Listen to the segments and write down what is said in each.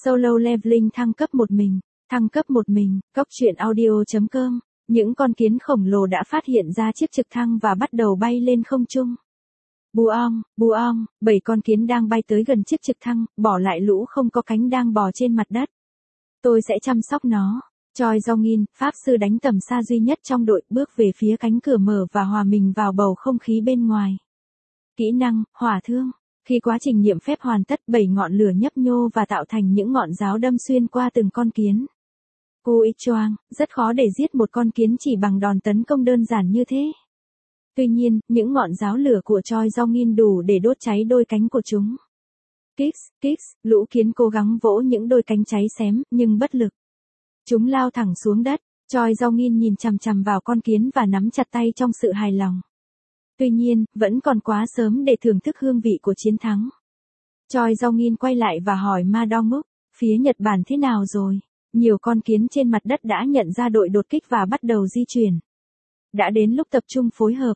Solo Leveling thăng cấp một mình, Cốc truyện audio.com, những con kiến khổng lồ đã phát hiện ra chiếc trực thăng và bắt đầu bay lên không trung. Buong, 7 con kiến đang bay tới gần chiếc trực thăng, bỏ lại lũ không có cánh đang bò trên mặt đất. Tôi sẽ chăm sóc nó. Choi Jong-in, pháp sư đánh tầm xa duy nhất trong đội, bước về phía cánh cửa mở và hòa mình vào bầu không khí bên ngoài. Kỹ năng, hỏa thương. Khi quá trình nghiệm phép hoàn tất, 7 ngọn lửa nhấp nhô và tạo thành những ngọn giáo đâm xuyên qua từng con kiến. Cô Ý choang, rất khó để giết một con kiến chỉ bằng đòn tấn công đơn giản như thế. Tuy nhiên, những ngọn giáo lửa của Choi Jong-in đủ để đốt cháy đôi cánh của chúng. Kicks, lũ kiến cố gắng vỗ những đôi cánh cháy xém, nhưng bất lực. Chúng lao thẳng xuống đất. Choi Jong-in nhìn chằm chằm vào con kiến và nắm chặt tay trong sự hài lòng. Tuy nhiên, vẫn còn quá sớm để thưởng thức hương vị của chiến thắng. Choi Jong-in quay lại và hỏi Ma Dong-wook, phía Nhật Bản thế nào rồi? Nhiều con kiến trên mặt đất đã nhận ra đội đột kích và bắt đầu di chuyển. Đã đến lúc tập trung phối hợp.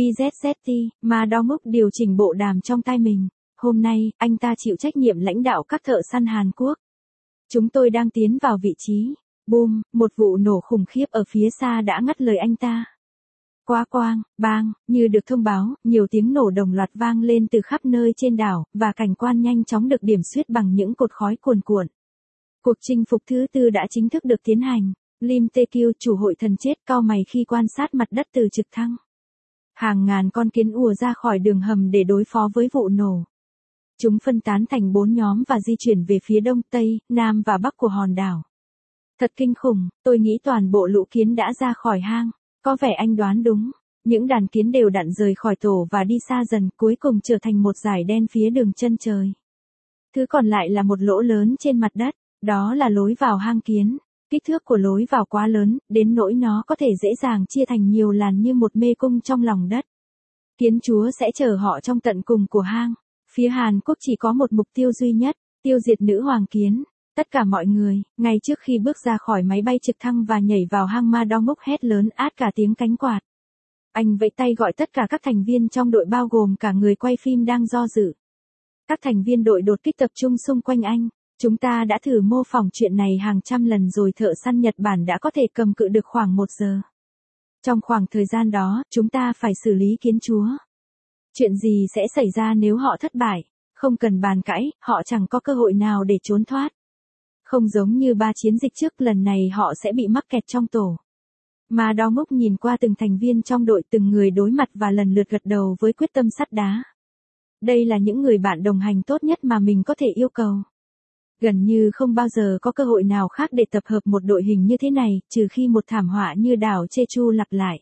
BZZT, Ma Dong-wook điều chỉnh bộ đàm trong tai mình. Hôm nay, anh ta chịu trách nhiệm lãnh đạo các thợ săn Hàn Quốc. Chúng tôi đang tiến vào vị trí. Boom, một vụ nổ khủng khiếp ở phía xa đã ngắt lời anh ta. Quá quang, bang, như được thông báo, nhiều tiếng nổ đồng loạt vang lên từ khắp nơi trên đảo, và cảnh quan nhanh chóng được điểm xuyết bằng những cột khói cuồn cuộn. Cuộc chinh phục thứ tư đã chính thức được tiến hành. Lim Tae-kyu, chủ hội thần chết, cau mày khi quan sát mặt đất từ trực thăng. Hàng ngàn con kiến ùa ra khỏi đường hầm để đối phó với vụ nổ. Chúng phân tán thành 4 nhóm và di chuyển về phía đông, tây, nam và bắc của hòn đảo. Thật kinh khủng, tôi nghĩ toàn bộ lũ kiến đã ra khỏi hang. Có vẻ anh đoán đúng. Những đàn kiến đều đặn rời khỏi tổ và đi xa dần, cuối cùng trở thành một dải đen phía đường chân trời. Thứ còn lại là một lỗ lớn trên mặt đất, đó là lối vào hang kiến. Kích thước của lối vào quá lớn, đến nỗi nó có thể dễ dàng chia thành nhiều làn như một mê cung trong lòng đất. Kiến chúa sẽ chờ họ trong tận cùng của hang. Phía Hàn Quốc chỉ có một mục tiêu duy nhất, tiêu diệt nữ hoàng kiến. Tất cả mọi người, ngay trước khi bước ra khỏi máy bay trực thăng và nhảy vào hang, Ma Dong-wook hét lớn át cả tiếng cánh quạt. Anh vẫy tay gọi tất cả các thành viên trong đội bao gồm cả người quay phim đang do dự. Các thành viên đội đột kích tập trung xung quanh anh. Chúng ta đã thử mô phỏng chuyện này hàng trăm lần rồi, thợ săn Nhật Bản đã có thể cầm cự được khoảng 1 giờ. Trong khoảng thời gian đó, chúng ta phải xử lý kiến chúa. Chuyện gì sẽ xảy ra nếu họ thất bại? Không cần bàn cãi, họ chẳng có cơ hội nào để trốn thoát. Không giống như 3 chiến dịch trước, lần này họ sẽ bị mắc kẹt trong tổ. Ma Dong-wook nhìn qua từng thành viên trong đội, từng người đối mặt và lần lượt gật đầu với quyết tâm sắt đá. Đây là những người bạn đồng hành tốt nhất mà mình có thể yêu cầu. Gần như không bao giờ có cơ hội nào khác để tập hợp một đội hình như thế này, trừ khi một thảm họa như đảo Jeju lặp lại.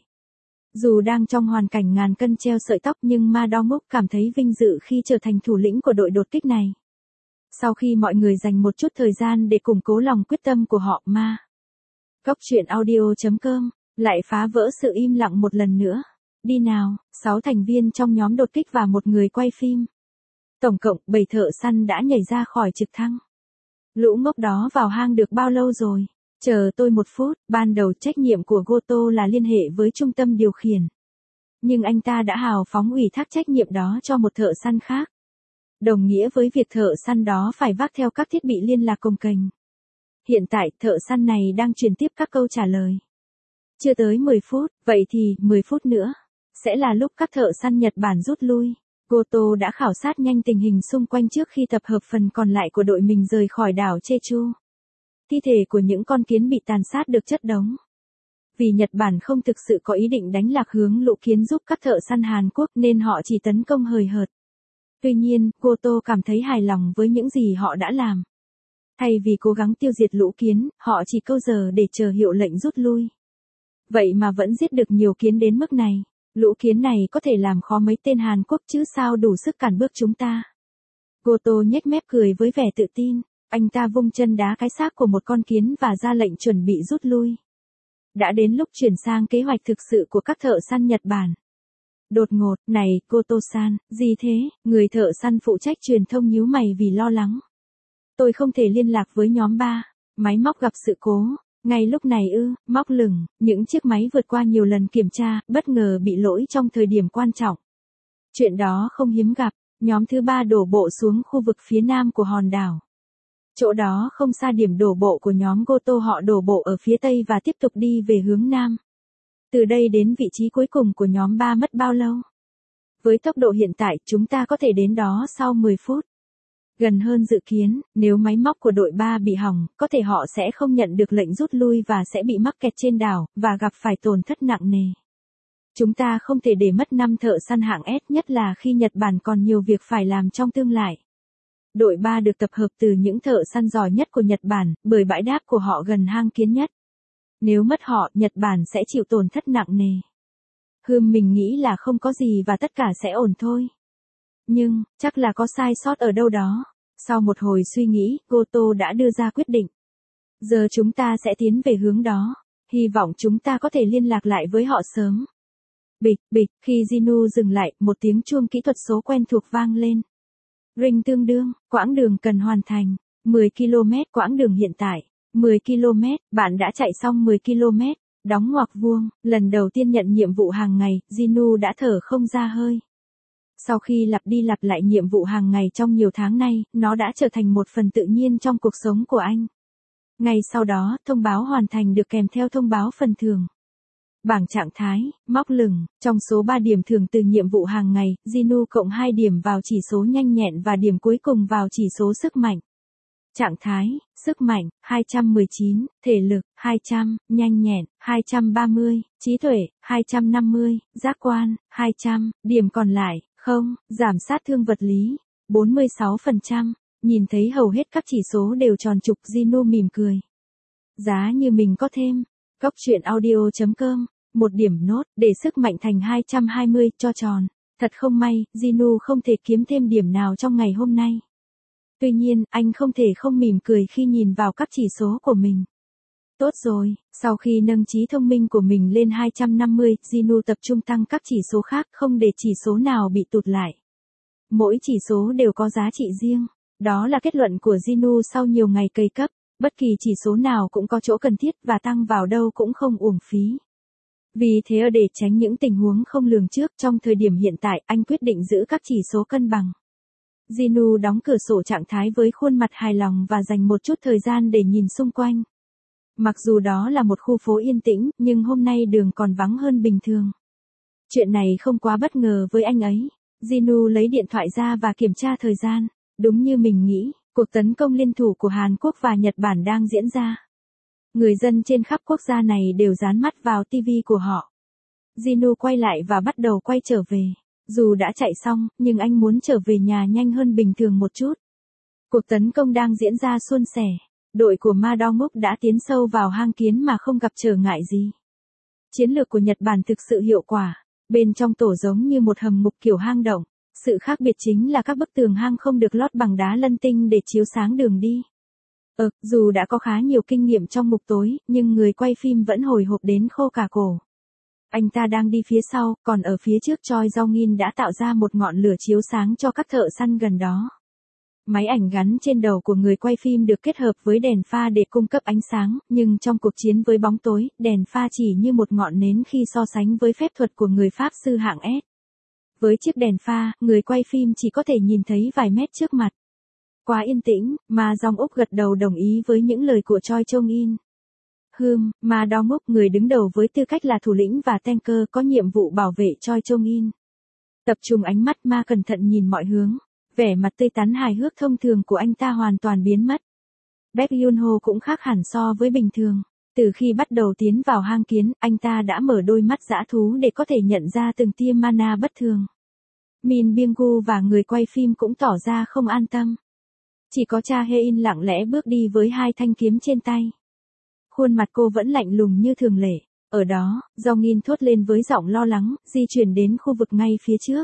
Dù đang trong hoàn cảnh ngàn cân treo sợi tóc, nhưng Ma Dong-wook cảm thấy vinh dự khi trở thành thủ lĩnh của đội đột kích này. Sau khi mọi người dành một chút thời gian để củng cố lòng quyết tâm của họ, Cốc truyện audio.com lại phá vỡ sự im lặng một lần nữa. Đi nào, 6 thành viên trong nhóm đột kích và một người quay phim. Tổng cộng 7 thợ săn đã nhảy ra khỏi trực thăng. Lũ ngốc đó vào hang được bao lâu rồi? Chờ tôi 1 phút. Ban đầu trách nhiệm của Goto là liên hệ với trung tâm điều khiển. Nhưng anh ta đã hào phóng ủy thác trách nhiệm đó cho một thợ săn khác. Đồng nghĩa với việc thợ săn đó phải vác theo các thiết bị liên lạc cồng kềnh. Hiện tại, thợ săn này đang truyền tiếp các câu trả lời. Chưa tới 10 phút, vậy thì 10 phút nữa sẽ là lúc các thợ săn Nhật Bản rút lui. Goto đã khảo sát nhanh tình hình xung quanh trước khi tập hợp phần còn lại của đội mình rời khỏi đảo Jeju. Thi thể của những con kiến bị tàn sát được chất đống. Vì Nhật Bản không thực sự có ý định đánh lạc hướng lũ kiến giúp các thợ săn Hàn Quốc nên họ chỉ tấn công hời hợt. Tuy nhiên, Goto cảm thấy hài lòng với những gì họ đã làm. Thay vì cố gắng tiêu diệt lũ kiến, họ chỉ câu giờ để chờ hiệu lệnh rút lui. Vậy mà vẫn giết được nhiều kiến đến mức này. Lũ kiến này có thể làm khó mấy tên Hàn Quốc chứ sao đủ sức cản bước chúng ta. Goto nhếch mép cười với vẻ tự tin. Anh ta vung chân đá cái xác của một con kiến và ra lệnh chuẩn bị rút lui. Đã đến lúc chuyển sang kế hoạch thực sự của các thợ săn Nhật Bản. Đột ngột, này, Goto-san, gì thế? Người thợ săn phụ trách truyền thông nhíu mày vì lo lắng. Tôi không thể liên lạc với nhóm 3. Máy móc gặp sự cố. Ngay lúc này móc lửng, những chiếc máy vượt qua nhiều lần kiểm tra, bất ngờ bị lỗi trong thời điểm quan trọng. Chuyện đó không hiếm gặp. Nhóm thứ 3 đổ bộ xuống khu vực phía nam của hòn đảo. Chỗ đó không xa điểm đổ bộ của nhóm Goto, họ đổ bộ ở phía tây và tiếp tục đi về hướng nam. Từ đây đến vị trí cuối cùng của nhóm 3 mất bao lâu? Với tốc độ hiện tại, chúng ta có thể đến đó sau 10 phút. Gần hơn dự kiến, nếu máy móc của đội 3 bị hỏng, có thể họ sẽ không nhận được lệnh rút lui và sẽ bị mắc kẹt trên đảo, và gặp phải tổn thất nặng nề. Chúng ta không thể để mất 5 thợ săn hạng S, nhất là khi Nhật Bản còn nhiều việc phải làm trong tương lai. Đội 3 được tập hợp từ những thợ săn giỏi nhất của Nhật Bản, bởi bãi đáp của họ gần hang kiến nhất. Nếu mất họ, Nhật Bản sẽ chịu tổn thất nặng nề. Mình nghĩ là không có gì và tất cả sẽ ổn thôi. Nhưng, chắc là có sai sót ở đâu đó. Sau một hồi suy nghĩ, Goto đã đưa ra quyết định. Giờ chúng ta sẽ tiến về hướng đó. Hy vọng chúng ta có thể liên lạc lại với họ sớm. Bịch, bịch, khi Jinu dừng lại, một tiếng chuông kỹ thuật số quen thuộc vang lên. Ring tương đương, quãng đường cần hoàn thành, 10 km quãng đường hiện tại, 10 km, bạn đã chạy xong 10 km, đóng ngoặc vuông, lần đầu tiên nhận nhiệm vụ hàng ngày, Jinu đã thở không ra hơi. Sau khi lặp đi lặp lại nhiệm vụ hàng ngày trong nhiều tháng nay, nó đã trở thành một phần tự nhiên trong cuộc sống của anh. Ngay sau đó, thông báo hoàn thành được kèm theo thông báo phần thưởng. Bảng trạng thái, móc lửng, trong số 3 điểm thưởng từ nhiệm vụ hàng ngày, Jinu cộng 2 điểm vào chỉ số nhanh nhẹn và điểm cuối cùng vào chỉ số sức mạnh. Trạng thái, sức mạnh, 219, thể lực, 200, nhanh nhẹn, 230, trí tuệ, 250, giác quan, 200, điểm còn lại, không, giảm sát thương vật lý, 46%, nhìn thấy hầu hết các chỉ số đều tròn trục, Jinu mỉm cười. Giá như mình có thêm. Góc truyện audio.com, một điểm nốt, để sức mạnh thành 220, cho tròn. Thật không may, Jinu không thể kiếm thêm điểm nào trong ngày hôm nay. Tuy nhiên, anh không thể không mỉm cười khi nhìn vào các chỉ số của mình. Tốt rồi, sau khi nâng trí thông minh của mình lên 250, Jinu tập trung tăng các chỉ số khác, không để chỉ số nào bị tụt lại. Mỗi chỉ số đều có giá trị riêng. Đó là kết luận của Jinu sau nhiều ngày cày cấp. Bất kỳ chỉ số nào cũng có chỗ cần thiết và tăng vào đâu cũng không uổng phí. Vì thế để tránh những tình huống không lường trước trong thời điểm hiện tại, anh quyết định giữ các chỉ số cân bằng. Jinu đóng cửa sổ trạng thái với khuôn mặt hài lòng và dành một chút thời gian để nhìn xung quanh. Mặc dù đó là một khu phố yên tĩnh, nhưng hôm nay đường còn vắng hơn bình thường. Chuyện này không quá bất ngờ với anh ấy. Jinu lấy điện thoại ra và kiểm tra thời gian. Đúng như mình nghĩ. Cuộc tấn công liên thủ của Hàn Quốc và Nhật Bản đang diễn ra. Người dân trên khắp quốc gia này đều dán mắt vào TV của họ. Jinu quay lại và bắt đầu quay trở về. Dù đã chạy xong, nhưng anh muốn trở về nhà nhanh hơn bình thường một chút. Cuộc tấn công đang diễn ra suôn sẻ. Đội của Ma Dong-wook đã tiến sâu vào hang kiến mà không gặp trở ngại gì. Chiến lược của Nhật Bản thực sự hiệu quả. Bên trong tổ giống như một hầm ngục kiểu hang động. Sự khác biệt chính là các bức tường hang không được lót bằng đá lân tinh để chiếu sáng đường đi. Dù đã có khá nhiều kinh nghiệm trong ngục tối, nhưng người quay phim vẫn hồi hộp đến khô cả cổ. Anh ta đang đi phía sau, còn ở phía trước Choi Jong-in đã tạo ra một ngọn lửa chiếu sáng cho các thợ săn gần đó. Máy ảnh gắn trên đầu của người quay phim được kết hợp với đèn pha để cung cấp ánh sáng, nhưng trong cuộc chiến với bóng tối, đèn pha chỉ như một ngọn nến khi so sánh với phép thuật của người pháp sư hạng S. Với chiếc đèn pha, người quay phim chỉ có thể nhìn thấy vài mét trước mặt. Quá yên tĩnh, Ma Dong-wook gật đầu đồng ý với những lời của Choi Jong-in. Ma Dong-wook, người đứng đầu với tư cách là thủ lĩnh và tanker, có nhiệm vụ bảo vệ Choi Jong-in. Tập trung ánh mắt Ma cẩn thận nhìn mọi hướng. Vẻ mặt tươi tắn hài hước thông thường của anh ta hoàn toàn biến mất. Baek Yoon-ho cũng khác hẳn so với bình thường. Từ khi bắt đầu tiến vào hang kiến, anh ta đã mở đôi mắt dã thú để có thể nhận ra từng tia mana bất thường. Min Byung-gu và người quay phim cũng tỏ ra không an tâm. Chỉ có Cha Hae-in lặng lẽ bước đi với 2 thanh kiếm trên tay. Khuôn mặt cô vẫn lạnh lùng như thường lệ. Ở đó, Jong-in thốt lên với giọng lo lắng, di chuyển đến khu vực ngay phía trước.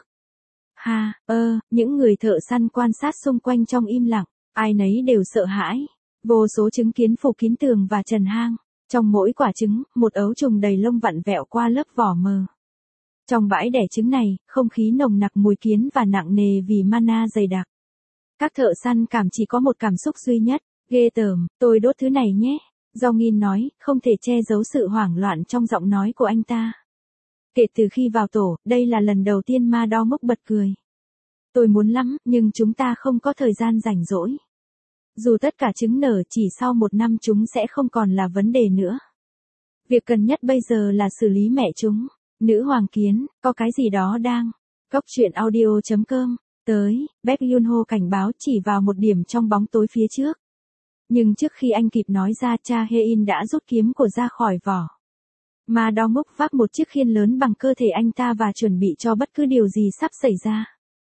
Những người thợ săn quan sát xung quanh trong im lặng, ai nấy đều sợ hãi. Vô số trứng kiến phủ kín tường và trần hang. Trong mỗi quả trứng, một ấu trùng đầy lông vặn vẹo qua lớp vỏ mờ. Trong bãi đẻ trứng này, không khí nồng nặc mùi kiến và nặng nề vì mana dày đặc. Các thợ săn chỉ có một cảm xúc duy nhất, ghê tởm, tôi đốt thứ này nhé. Jong-in nói, không thể che giấu sự hoảng loạn trong giọng nói của anh ta. Kể từ khi vào tổ, đây là lần đầu tiên Ma Dong-wook bật cười. Tôi muốn lắm, nhưng chúng ta không có thời gian rảnh rỗi. Dù tất cả trứng nở chỉ sau 1 năm chúng sẽ không còn là vấn đề nữa. Việc cần nhất bây giờ là xử lý mẹ chúng. Nữ hoàng kiến, có cái gì đó đang. Góc truyện audio.com. Tới, Baek Yoon-ho cảnh báo chỉ vào một điểm trong bóng tối phía trước. Nhưng trước khi anh kịp nói ra, Cha Hae-in đã rút kiếm của ra khỏi vỏ. Ma Dong Múc vác một chiếc khiên lớn bằng cơ thể anh ta và chuẩn bị cho bất cứ điều gì sắp xảy ra.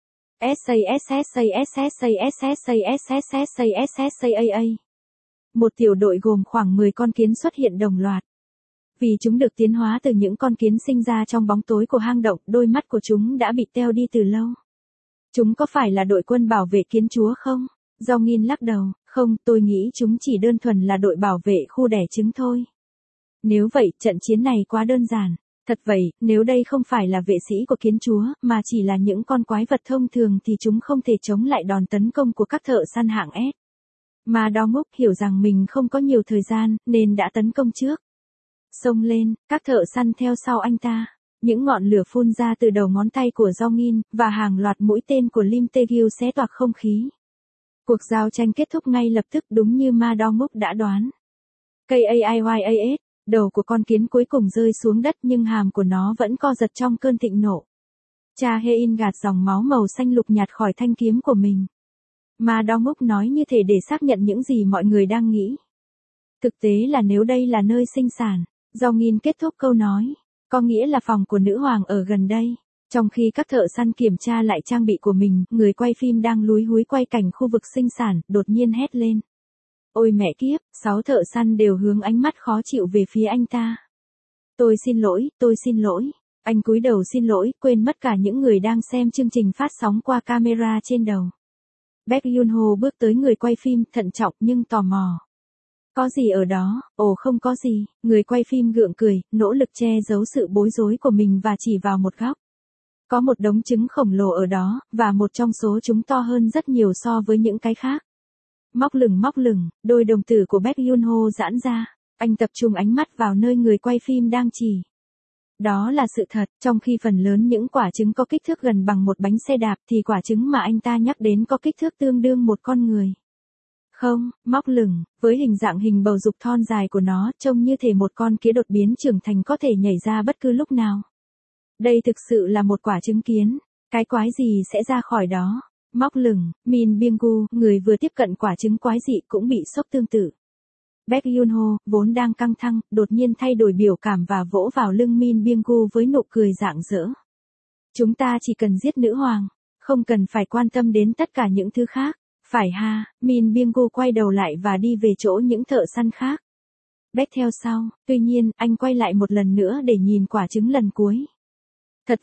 Một tiểu đội gồm khoảng 10 con kiến xuất hiện đồng loạt. Vì chúng được tiến hóa từ những con kiến sinh ra trong bóng tối của hang động, đôi mắt của chúng đã bị teo đi từ lâu. Chúng có phải là đội quân bảo vệ kiến chúa không? Jong-in lắc đầu, không, tôi nghĩ chúng chỉ đơn thuần là đội bảo vệ khu đẻ trứng thôi. Nếu vậy, trận chiến này quá đơn giản. Thật vậy, nếu đây không phải là vệ sĩ của kiến chúa, mà chỉ là những con quái vật thông thường thì chúng không thể chống lại đòn tấn công của các thợ săn hạng S. Ma Dong Múc hiểu rằng mình không có nhiều thời gian, nên đã tấn công trước. Xông lên, các thợ săn theo sau anh ta. Những ngọn lửa phun ra từ đầu ngón tay của Jong-in, và hàng loạt mũi tên của Lim Tae-gyu xé toạc không khí. Cuộc giao tranh kết thúc ngay lập tức đúng như Ma Dong Múc đã đoán. KAIYAS, đầu của con kiến cuối cùng rơi xuống đất nhưng hàm của nó vẫn co giật trong cơn thịnh nộ. Cha Hae-in gạt dòng máu màu xanh lục nhạt khỏi thanh kiếm của mình. Ma Dong Múc nói như thể để xác nhận những gì mọi người đang nghĩ. Thực tế là nếu đây là nơi sinh sản, Jong-in kết thúc câu nói, có nghĩa là phòng của nữ hoàng ở gần đây. Trong khi các thợ săn kiểm tra lại trang bị của mình, người quay phim đang lúi húi quay cảnh khu vực sinh sản, đột nhiên hét lên. Ôi mẹ kiếp, 6 thợ săn đều hướng ánh mắt khó chịu về phía anh ta. Tôi xin lỗi. Anh cúi đầu xin lỗi, quên mất cả những người đang xem chương trình phát sóng qua camera trên đầu. Baek Yoon-ho bước tới người quay phim, thận trọng nhưng tò mò. Có gì ở đó? Ồ không có gì, người quay phim gượng cười, nỗ lực che giấu sự bối rối của mình và chỉ vào một góc. Có một đống trứng khổng lồ ở đó, và một trong số chúng to hơn rất nhiều so với những cái khác. Móc lửng, đôi đồng tử của Baek Yoon-ho giãn ra, anh tập trung ánh mắt vào nơi người quay phim đang chỉ. Đó là sự thật, trong khi phần lớn những quả trứng có kích thước gần bằng một bánh xe đạp thì quả trứng mà anh ta nhắc đến có kích thước tương đương một con người. Không, móc lửng, với hình dạng hình bầu dục thon dài của nó, trông như thể một con kiến đột biến trưởng thành có thể nhảy ra bất cứ lúc nào. Đây thực sự là một quả trứng kiến, cái quái gì sẽ ra khỏi đó? Móc lửng, Min Byung-gu, người vừa tiếp cận quả trứng quái dị cũng bị sốc tương tự. Baek Yoon-ho, vốn đang căng thẳng, đột nhiên thay đổi biểu cảm và vỗ vào lưng Min Byung-gu với nụ cười rạng rỡ. Chúng ta chỉ cần giết nữ hoàng, không cần phải quan tâm đến tất cả những thứ khác. Phải ha, Min Byung-gu quay đầu lại và đi về chỗ những thợ săn khác. Baek theo sau, tuy nhiên, anh quay lại một lần nữa để nhìn quả trứng lần cuối. Thật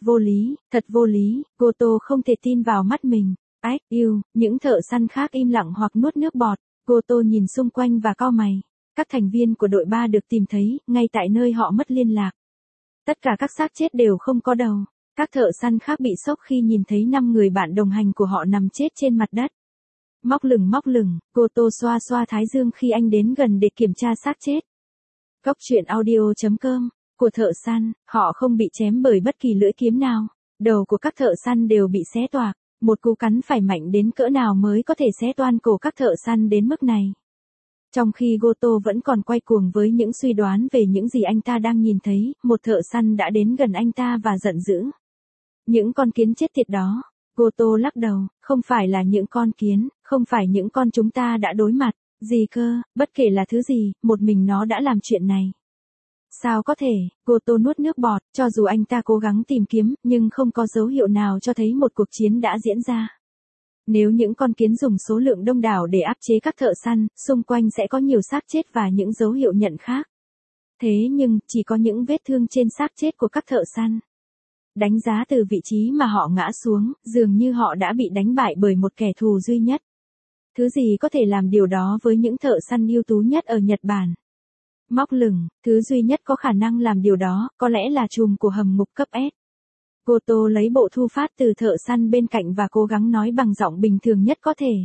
vô lý, Goto không thể tin vào mắt mình. Ách, những thợ săn khác im lặng hoặc nuốt nước bọt. Goto nhìn xung quanh và cau mày. Các thành viên của đội 3 được tìm thấy, ngay tại nơi họ mất liên lạc. Tất cả các xác chết đều không có đầu. Các thợ săn khác bị sốc khi nhìn thấy 5 người bạn đồng hành của họ nằm chết trên mặt đất. Móc lửng, Goto xoa xoa thái dương khi anh đến gần để kiểm tra xác chết. Góc truyện audio.com. Của thợ săn, họ không bị chém bởi bất kỳ lưỡi kiếm nào. Đầu của các thợ săn đều bị xé toạc. Một cú cắn phải mạnh đến cỡ nào mới có thể xé toan cổ các thợ săn đến mức này. Trong khi Goto vẫn còn quay cuồng với những suy đoán về những gì anh ta đang nhìn thấy, một thợ săn đã đến gần anh ta và giận dữ. Những con kiến chết tiệt đó. Goto lắc đầu, không phải là những con kiến, không phải những con chúng ta đã đối mặt, gì cơ, bất kể là thứ gì, một mình nó đã làm chuyện này. Sao có thể, Goto nuốt nước bọt, cho dù anh ta cố gắng tìm kiếm, nhưng không có dấu hiệu nào cho thấy một cuộc chiến đã diễn ra. Nếu những con kiến dùng số lượng đông đảo để áp chế các thợ săn, xung quanh sẽ có nhiều xác chết và những dấu hiệu nhận khác. Thế nhưng, chỉ có những vết thương trên xác chết của các thợ săn. Đánh giá từ vị trí mà họ ngã xuống, dường như họ đã bị đánh bại bởi một kẻ thù duy nhất. Thứ gì có thể làm điều đó với những thợ săn ưu tú nhất ở Nhật Bản? Móc lửng, thứ duy nhất có khả năng làm điều đó, có lẽ là trùm của hầm ngục cấp S. Goto lấy bộ thu phát từ thợ săn bên cạnh và cố gắng nói bằng giọng bình thường nhất có thể.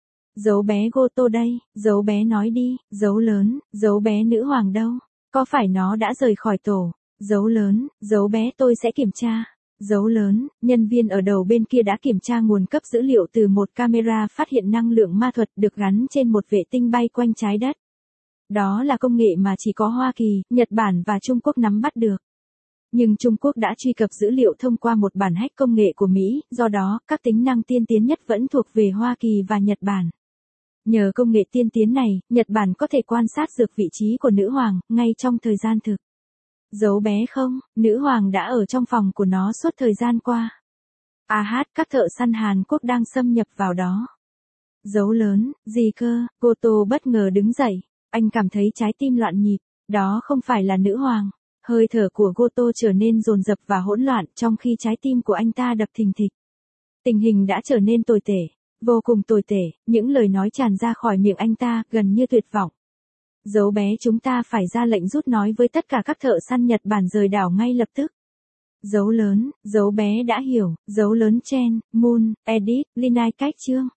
Dấu bé Goto đây, dấu bé nói đi, dấu lớn, dấu bé nữ hoàng đâu? Có phải nó đã rời khỏi tổ? Dấu lớn, dấu bé tôi sẽ kiểm tra. Dấu lớn, nhân viên ở đầu bên kia đã kiểm tra nguồn cấp dữ liệu từ một camera phát hiện năng lượng ma thuật được gắn trên một vệ tinh bay quanh trái đất. Đó là công nghệ mà chỉ có Hoa Kỳ, Nhật Bản và Trung Quốc nắm bắt được. Nhưng Trung Quốc đã truy cập dữ liệu thông qua một bản hack công nghệ của Mỹ, do đó, các tính năng tiên tiến nhất vẫn thuộc về Hoa Kỳ và Nhật Bản. Nhờ công nghệ tiên tiến này, Nhật Bản có thể quan sát được vị trí của nữ hoàng, ngay trong thời gian thực. Dấu bé không, nữ hoàng đã ở trong phòng của nó suốt thời gian qua. Các thợ săn Hàn Quốc đang xâm nhập vào đó. Dấu lớn, gì cơ, Goto bất ngờ đứng dậy. Anh cảm thấy trái tim loạn nhịp. Đó không phải là nữ hoàng. Hơi thở của Goto trở nên dồn dập và hỗn loạn trong khi trái tim của anh ta đập thình thịch. Tình hình đã trở nên tồi tệ. Vô cùng tồi tệ, những lời nói tràn ra khỏi miệng anh ta, gần như tuyệt vọng. Dấu bé chúng ta phải ra lệnh rút nói với tất cả các thợ săn Nhật Bản rời đảo ngay lập tức. Dấu lớn, dấu bé đã hiểu, dấu lớn Chen, Moon, Edit, Linai cách chương.